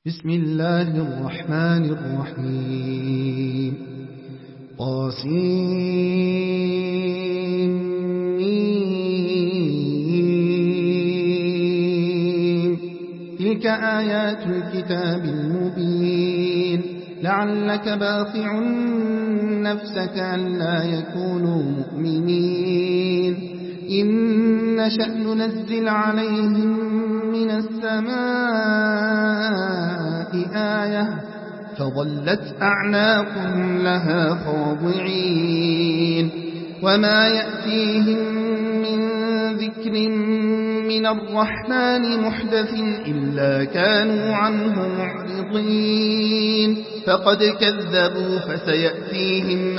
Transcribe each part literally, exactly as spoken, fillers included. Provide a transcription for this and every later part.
بسم الله الرحمن الرحيم طاسين تلك آيات الكتاب المبين لعلك باخع نفسك ألا يكونوا مؤمنين إن نشأ ننزل عليهم من السماء آية فظلت أعناقهم لها خاضعين وما يأتيهم من ذكر من الرحمن محدث إلا كانوا عنه معرضين فقد كذبوا فسيأتيهم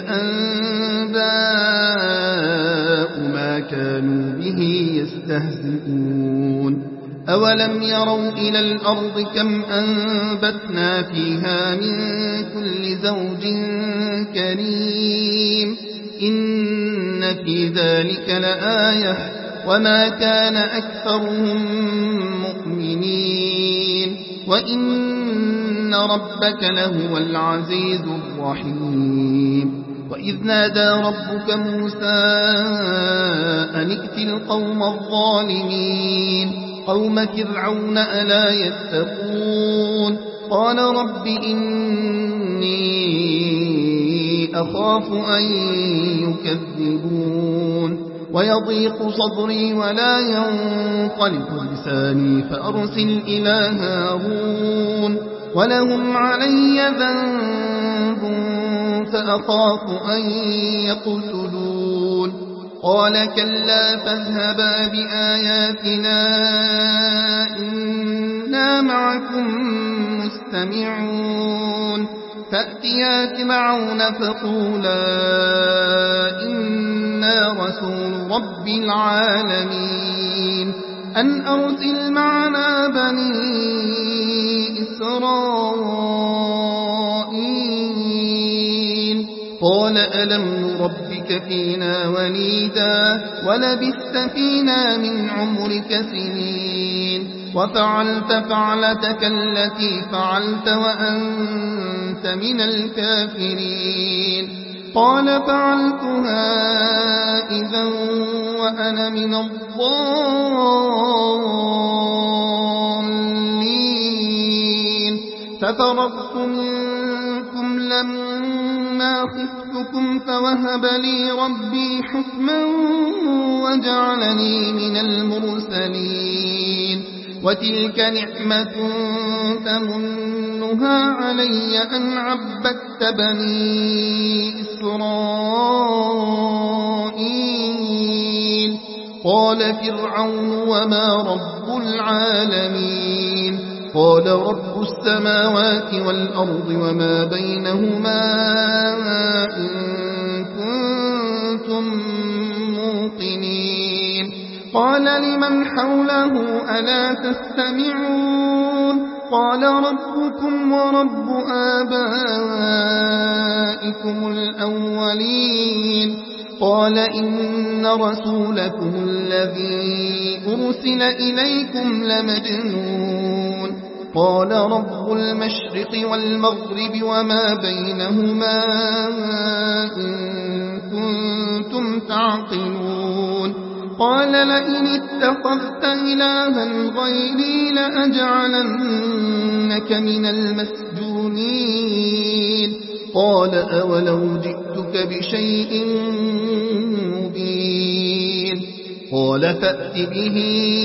أنباء ما كانوا به يستهزئون أولم يروا إلى الأرض كم أنبتنا فيها من كل زوج كريم إن في ذلك لآية وما كان أكثرهم مؤمنين وإن ربك لهو العزيز الرحيم وإذ نادى ربك موسى أن ائت القوم الظالمين قوم فرعون ألا يتقون قال رب إني أخاف أن يكذبون ويضيق صدري ولا ينطلق لساني فأرسل إلى هارون ولهم علي ذنب فأخاف أن يقتلون قال كلا فاذهبا بآياتنا إنا معكم مستمعون فأتيا فرعون فقولا إنا رسول رب العالمين أن أرسل معنا بني إسرائيل قال ألم نربك فينا وليدا ولبثت فينا من عمرك سنين وفعلت فعلتك التي فعلت وأنت من الكافرين قال فعلتها إذا وأنا من الضالين ففررت منكم لما خفتكم فوهب لي ربي حكما وجعلني من المرسلين وتلك نعمة تمنها علي أن عبدت بني إسرائيل قال فرعون وما رب العالمين قال رب السماوات والأرض وما بينهما إن كنتم موقنين قال لمن حوله ألا تستمعون قال ربكم ورب آبائكم الأولين قال إن رسولكم الذي أرسل إليكم لمجنون قال رب المشرق والمغرب وما بينهما إن كنتم تعقلون قال لئن اتخذت إلها غيري لأجعلنك من المسجونين قال أولو جئتك بشيء مبين قال فأت به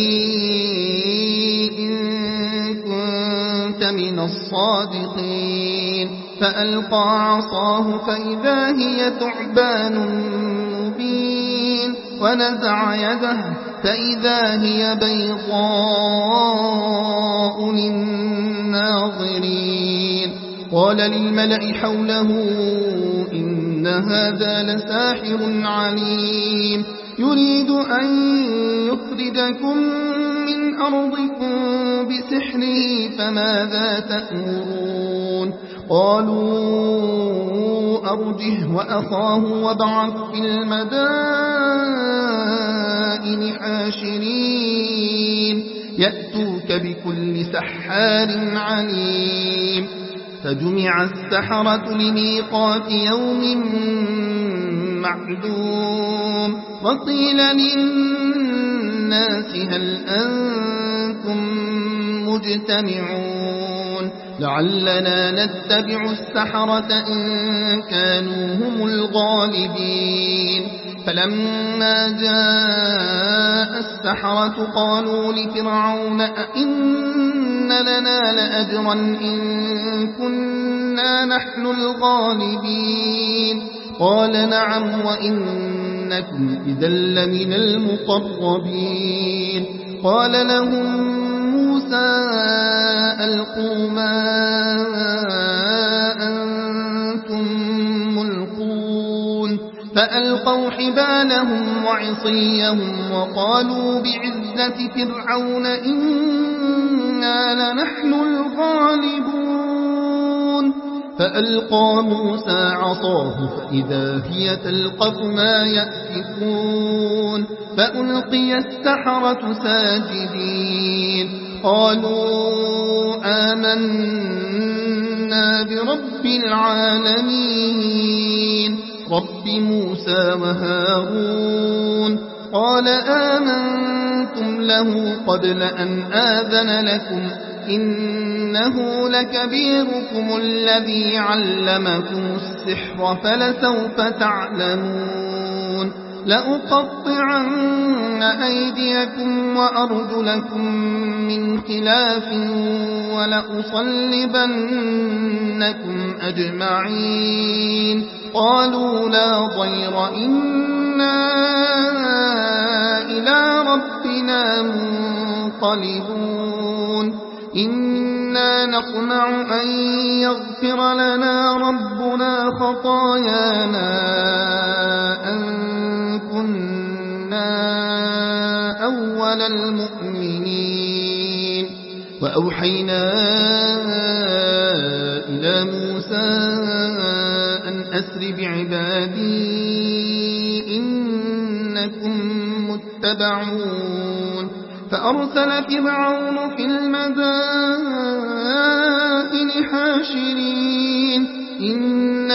إن كنت من الصادقين فألقى عصاه فإذا هي ثعبان مبين ونزع يده فإذا هي بيضاء للناظرين قال للملأ حوله إن هذا لساحر عليم يريد أن يخرجكم من أرضكم بسحره فماذا تأمرون قالوا أرجه وأخاه وابعث في المدائن حاشرين يأتوك بكل سحار عليم فجمع السحرة لميقات يوم معلوم وقيل للناس هل أنتم مجتمعون لعلنا نتبع السحرة إن كانوا هم الغالبين فلما جاء السحرة قالوا لفرعون أئن لنا لأجرا إن كنا نحن الغالبين قال نعم وإنكم إذا لمن المقربين قال لهم موسى ألقوا ما أنتم ملقون فألقوا حبالهم وعصيهم وقالوا بعزة فرعون إنا لنحن الغالبون فألقى موسى عصاه فإذا هي تلقف ما يأفكون فألقي السحرة ساجدين قالوا آمنا برب العالمين رب موسى وهارون قال آمنتم له قبل أن آذن لكم إنه لكبيركم الذي علمكم السحر فلسوف تعلمون لأقطعن أيديكم وأرجلكم من خلاف ولأصلبنكم أجمعين قالوا لا ضير إنا إلى ربنا منقلبون إنا نطمع أن يغفر لنا ربنا خطايانا أن كنا أول المؤمنين وأوحينا إلى موسى أن أسر بعبادي إنكم متبعون فأرسل فرعون في المدائن حاشرين إن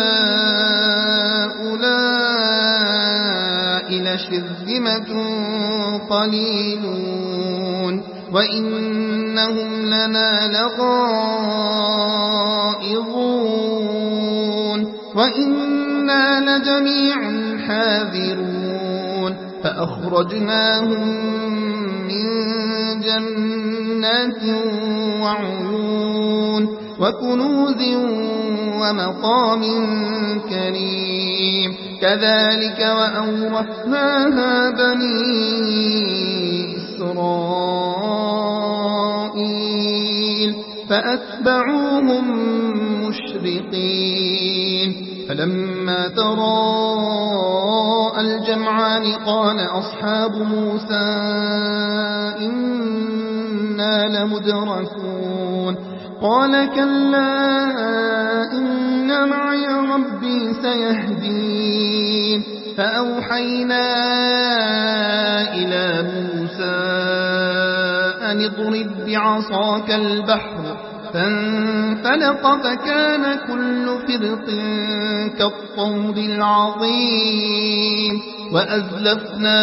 هؤلاء لشرذمة قليلون وإنهم لنا لغائظون وإنا لجميع حاذرون فأخرجناهم من جنات وعيون وكنوز ومقام كريم كذلك وأورثناها بني إسرائيل فأتبعوهم مشرقين فلما تراءى الجمعان قال أصحاب موسى إنا لمدركون قال كلا إن معي ربي سيهدين فأوحينا إلى موسى أن اضرب بعصاك البحر فانفلق فكان كل فرق كالطود العظيم وأزلفنا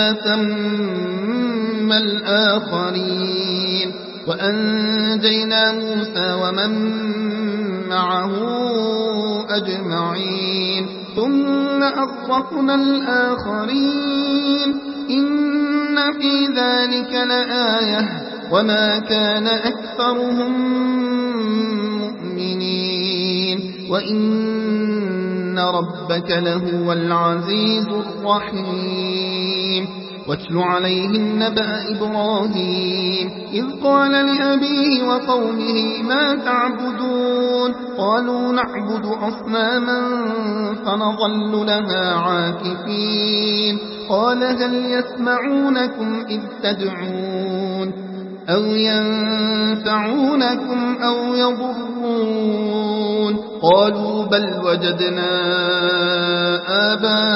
ثم الآخرين وأنجينا موسى ومن معه أجمعين ثم أغرقنا الآخرين إن في ذلك لآية وما كان أكثرهم مؤمنين وإن ربك لهو العزيز الرحيم واتل عليهم نبأ إبراهيم إذ قال لأبيه وقومه ما تعبدون قالوا نعبد أصناما فنظل لها عاكفين قال هل يسمعونكم إذ تدعون أو ينفعونكم أو يضرون قالوا بل وجدنا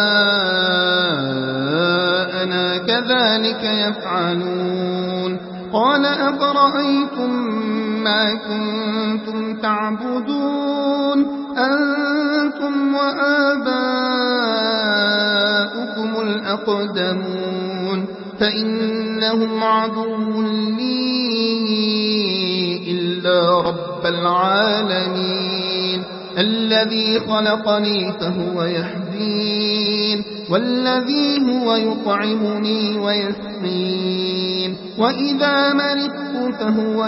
آباءنا كذلك يفعلون قال أفرأيتم ما كنتم تعبدون أنتم وآباؤكم الأقدمون فإنهم عدو لي إلا رب العالمين الذي خلقني فهو يهدين والذي هو يطعمني ويسقين وإذا مرضت فهو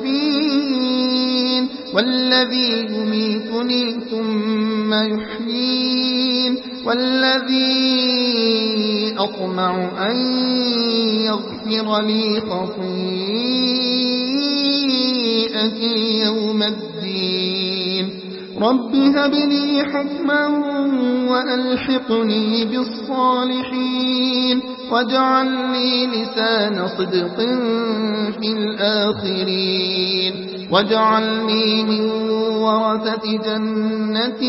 يشفين والذي يميتني ثم يحيين والذي أطمع أن يغفر لي خطيئتي يوم الدين رب هب لي حكما وألحقني بالصالحين واجعل لي لسان صدق في الآخرين واجعلني من ورثة جنة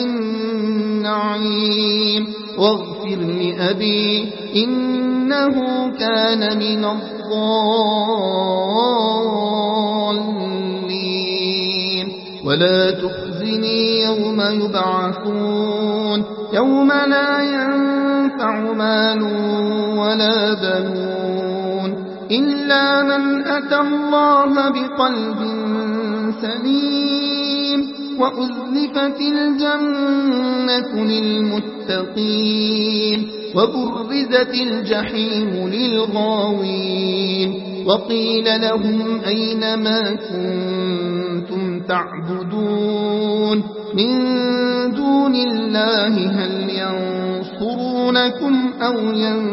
النعيم واغفر لأبي إنه كان من الضالين ولا تخزني يوم يبعثون يوم لا ينفع مال ولا بنون إلا من أتى الله بقلب سليم وأزلفت الجنة للمتقين وبرزت الجحيم للغاوين وقيل لهم أين ما كنتم تعبدون من دون الله هل ينصرونكم أو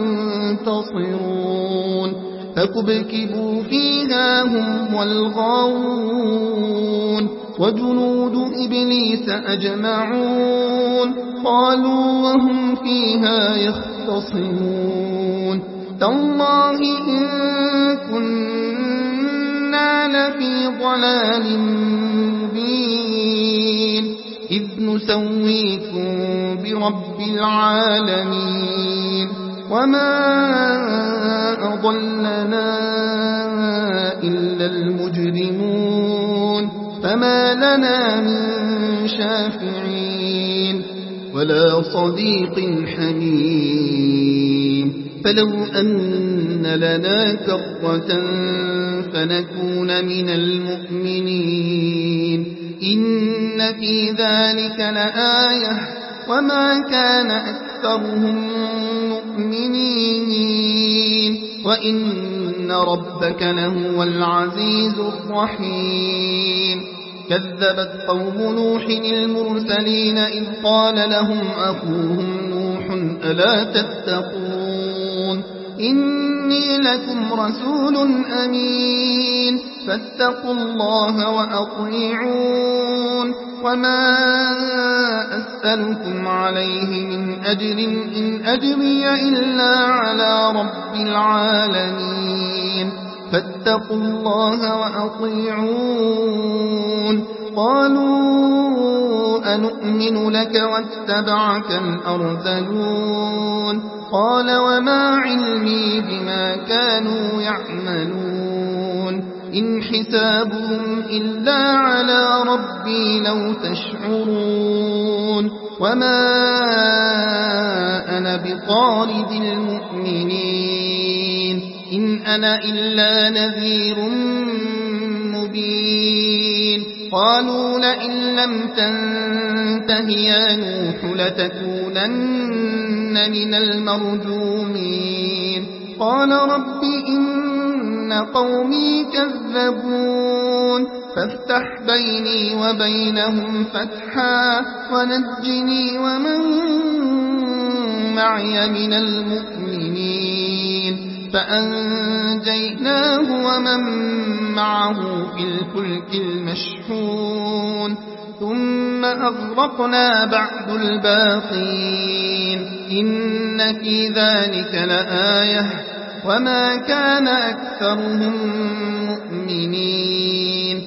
ينتصرون فكبكبوا فيها هم والغاوون وجنود إبليس أجمعون قالوا وهم فيها يختصمون تالله إن كنا لفي ضلال مبين إذ نسويكم برب العالمين وما أضلنا إلا المجرمون فما لنا من شافعين ولا صديق حميم فلو أن لنا كرة فنكون من المؤمنين إن في ذلك لآية وما كان أكثرهم مؤمنين وإن ربك لهو العزيز الرحيم كذبت قوم نوح المرسلين إذ قال لهم أخوهم نوح ألا تتقون إني لكم رسول أمين فاتقوا الله وأطيعون وما أسألكم عليه من أجر إن أجري إلا على رب العالمين فاتقوا الله وأطيعون قالوا أنؤمن لك واتبعك الأرذلون قال وما علمي بما كانوا يعملون إن حسابهم إلا على ربي لو تشعرون وما أنا بطارد المؤمنين إن أنا إلا نذير مبين قالوا لئن لم تنته يا نوح لتكونن من المرجومين قال رب إن قومي كذبون فافتح بيني وبينهم فتحا ونجني ومن معي من المؤمنين فأنجيناه ومن معه في الفلك المشحون ثم أغرقنا بعد الباقين إن في ذلك لآية وما كان أكثرهم مؤمنين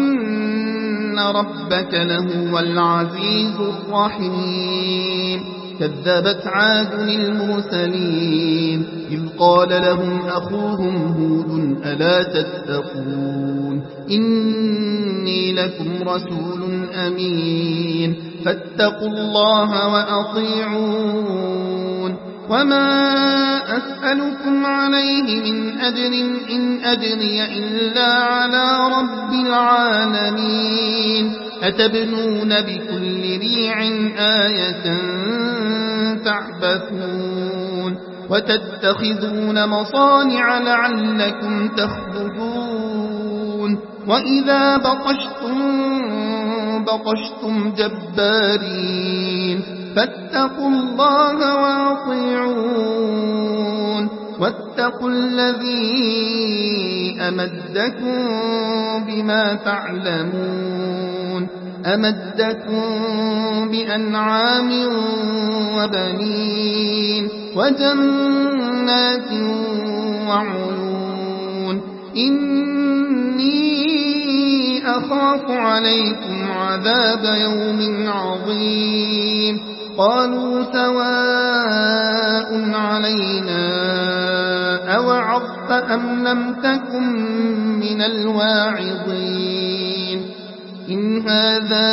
وإن ربك لهو العزيز الرحيم كذبت عاد المرسلين إذ قال لهم أخوهم هود ألا تتقون إني لكم رسول أمين فاتقوا الله وأطيعون وما أسألكم عليه من أجر إن أجري إلا على رب العالمين أتبنون بكل ريع آية تعبثون وتتخذون مصانع لعلكم تخلدون وإذا بطشتم بطشتم جبارين فاتقوا الله وأطيعون واتقوا الذي أمدكم بما تعلمون أمدكم بأنعام وبنين وجنات وعيون إني أخاف عليكم عذاب يوم عظيم قالوا سواء علينا أوعظت أم لم تكن من الواعظين إن هذا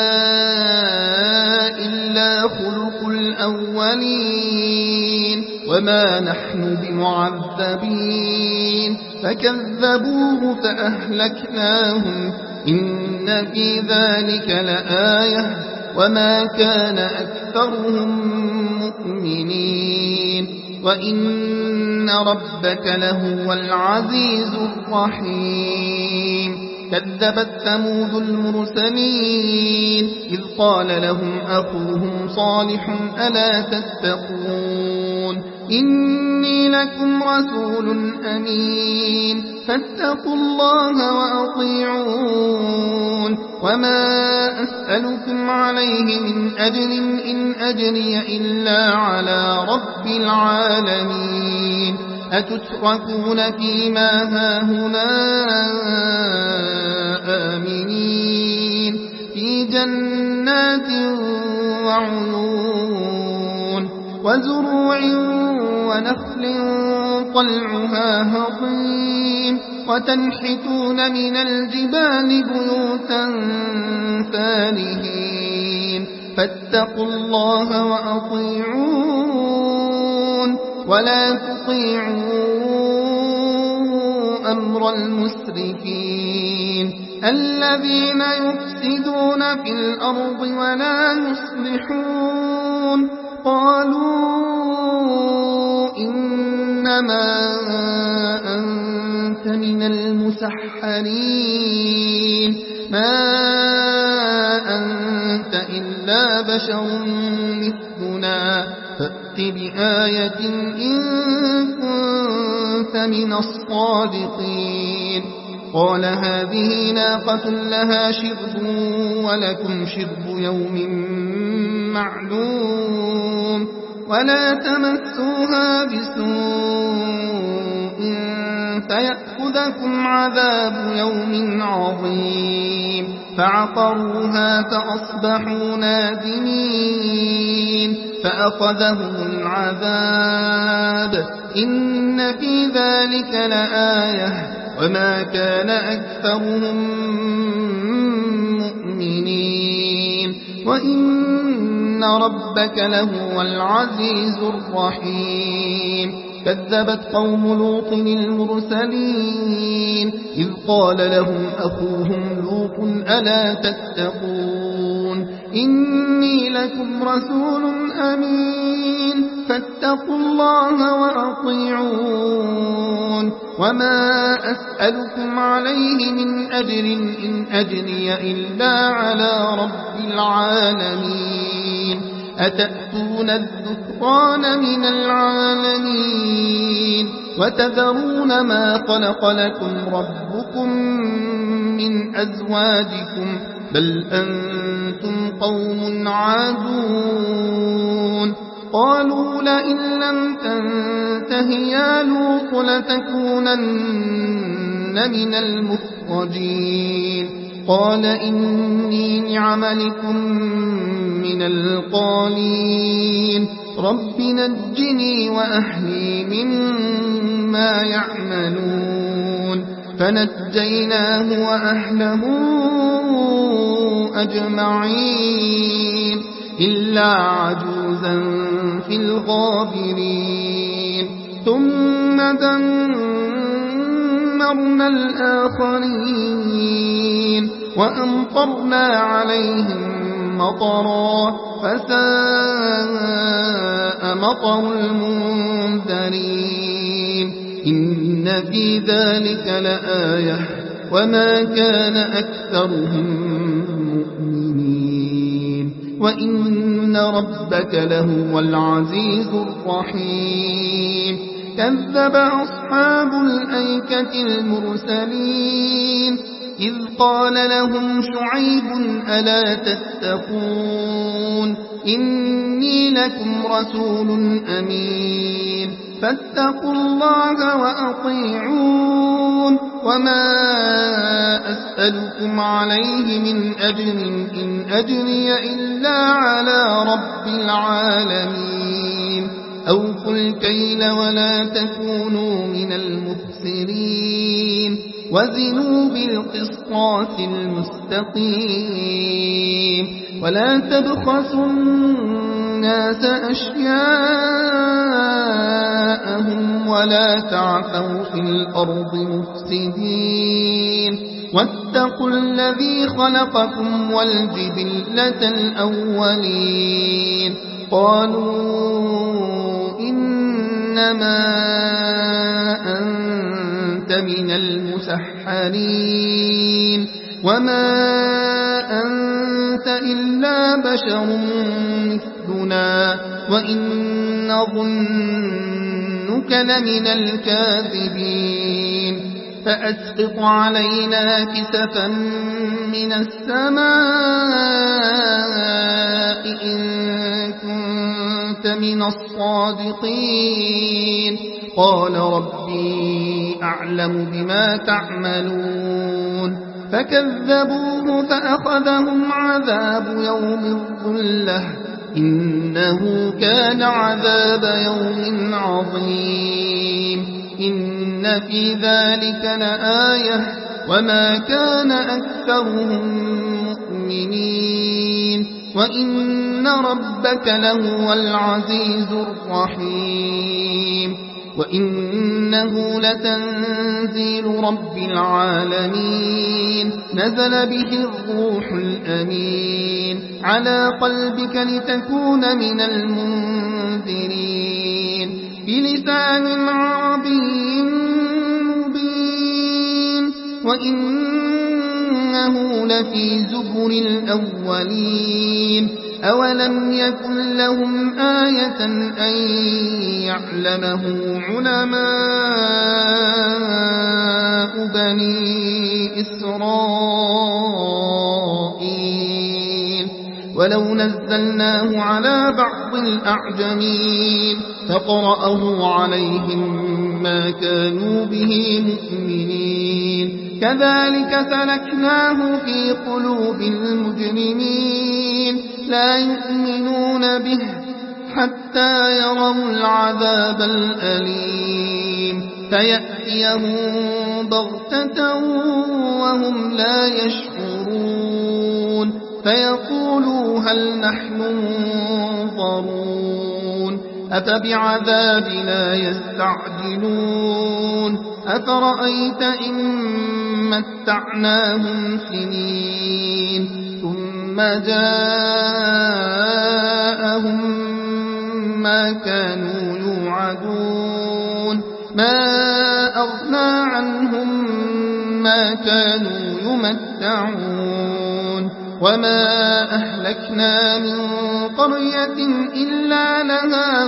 إلا خلق الأولين وما نحن بمعذبين فكذبوه فأهلكناهم إن في ذلك لآية وما كان أكثرهم مؤمنين وإن ربك لهو العزيز الرحيم كذبت ثمود المرسلين إذ قال لهم أخوهم صالح ألا تتقون إني لكم رسول أمين فاتقوا الله وأطيعون وما أسألكم عليه من أجر إن أجري إلا على رب العالمين أتتركون فيما هاهنا آمنين في جنات وعيون وزروع ونخل طلعها هضيم وتنحتون من الجبال بيوتا فارهين فاتقوا الله وأطيعون ولا تطيعوا أمر المسرفين الذين يفسدون في الأرض ولا يصلحون قالوا إنما أنت من المسحرين ما أنت إلا بشر مثلنا فأت بآية إن كنت من الصادقين قال هذه ناقة لها شرب ولكم شرب يوم معلوم ولا تمسوها بسوء فيأخذكم عذاب يوم عظيم فعقروها فأصبحوا نادمين فأخذهم العذاب إن في ذلك لآية وما كان أكثرهم مؤمنين وإن ربك لهو العزيز الرحيم كذبت قوم لوط المرسلين إذ قال لهم أخوهم لوط ألا تتقون إني لكم رسول أمين فاتقوا الله وأطيعون وما أسألكم عليه من أجر إن أجري إلا على رب العالمين أتأتون الذكران من العالمين وتذرون ما خلق لكم ربكم من أزواجكم بل أنتم قوم عادون قالوا لئن لم تنته يا لوط لتكونن من المخرجين قال إني لعملكم من القالين رب نجني وأهلي مما يعملون فنجيناه وأهله أجمعين إلا عجوزا في الغابرين ثم دمرنا الآخرين وأمطرنا عليهم مطرا فساء مطر المنذرين إن في ذلك لآية وما كان أكثرهم مؤمنين وإن ربك لهو العزيز الرحيم كذب أصحاب الأيكة المرسلين إذ قال لهم شعيب ألا تتقون إني لكم رسول أمين فاتقوا الله وأطيعون وما أسألكم عليه من أجر إن أجري إلا على رب العالمين أوفوا الكيل ولا تكونوا من المخسرين وزنوا بالقسطاس المستقيم ولا تبخسوا الناس أشياءهم ولا تعثوا في الأرض مفسدين واتقوا الذي خلقكم والجبلة الأولين قالوا إنما أنت من المسحرين وما أنت إلا بشر مثلنا وإن نظنك لمن الكاذبين فأسقط علينا كسفا من السماء إن كنت من الصادقين قال ربي أعلم بما تعملون فكذبوه فأخذهم عذاب يوم الظلة إنه كان عذاب يوم عظيم إن في ذلك لآية وما كان أكثرهم مؤمنين وإن ربك لهو العزيز الرحيم وإنه لتنزيل رب العالمين نزل به الروح الأمين على قلبك لتكون من المنذرين بلسان عربي مبين وإنه لفي زبر الأولين أولم يكن لهم آية أن يعلمه علماء بني إسرائيل ولو نزلناه على بعض الأعجمين فقرأه عليهم ما كانوا به مؤمنين كذلك سلكناه في قلوب المجرمين لا يؤمنون به حتى يروا العذاب الأليم فيأتيهم بغتة وهم لا يشعرون فيقولوا هل نحن منظرون أفبعذابنا يستعجلون أفرأيت إن متعناهم سنين ثم جاءهم ما كانوا يوعدون ما أغنى عنهم ما كانوا يمتعون وما أهلكنا من قرية إلا لها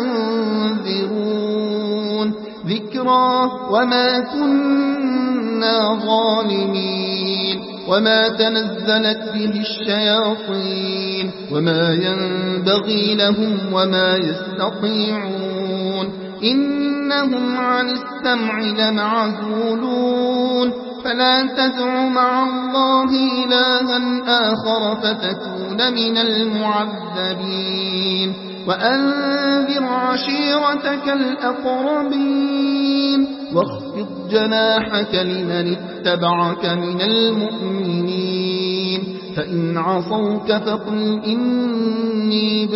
منذرون ذكرى وما كنا ظالمين وما تنزلت به الشياطين وما ينبغي لهم وما يستطيعون إنهم عن السمع لمعزولون فلا تدع مع الله إلها آخر فتكون من المعذبين وأنذر عشيرتك الأقربين واخفض جناحك لمن اتبعك من المؤمنين فإن عصوك فقل إني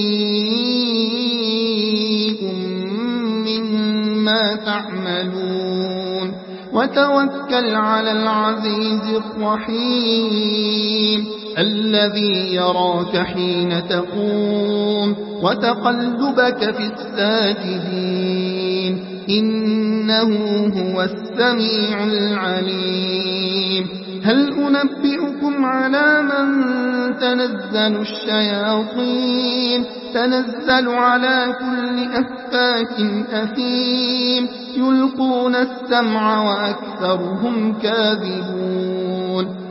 بريء مما تعملون وتوكل على العزيز الرحيم الذي يراك حين تقوم وتقلبك في الساجدين إنه هو السميع العليم هل أنبئكم على من تنزل الشياطين تنزل على كل أفاك أثيم يلقون السمع وأكثرهم كاذبون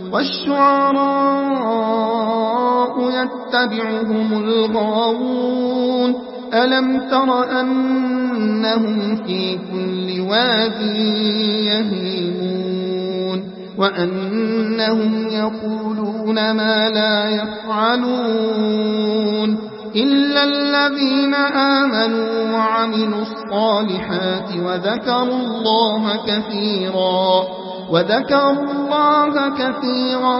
والشعراء يتبعهم الغاوون ألم تر أنهم في كل واد يهيمون وأنهم يقولون ما لا يفعلون إلا الذين آمنوا وعملوا الصالحات وذكروا الله كثيرا وذكروا الله كثيرا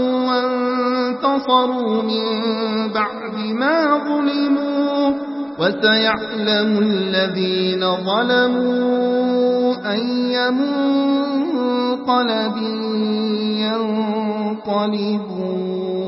وانتصروا من بعد ما ظلموا وسيعلم الذين ظلموا أي منقلب ينقلبون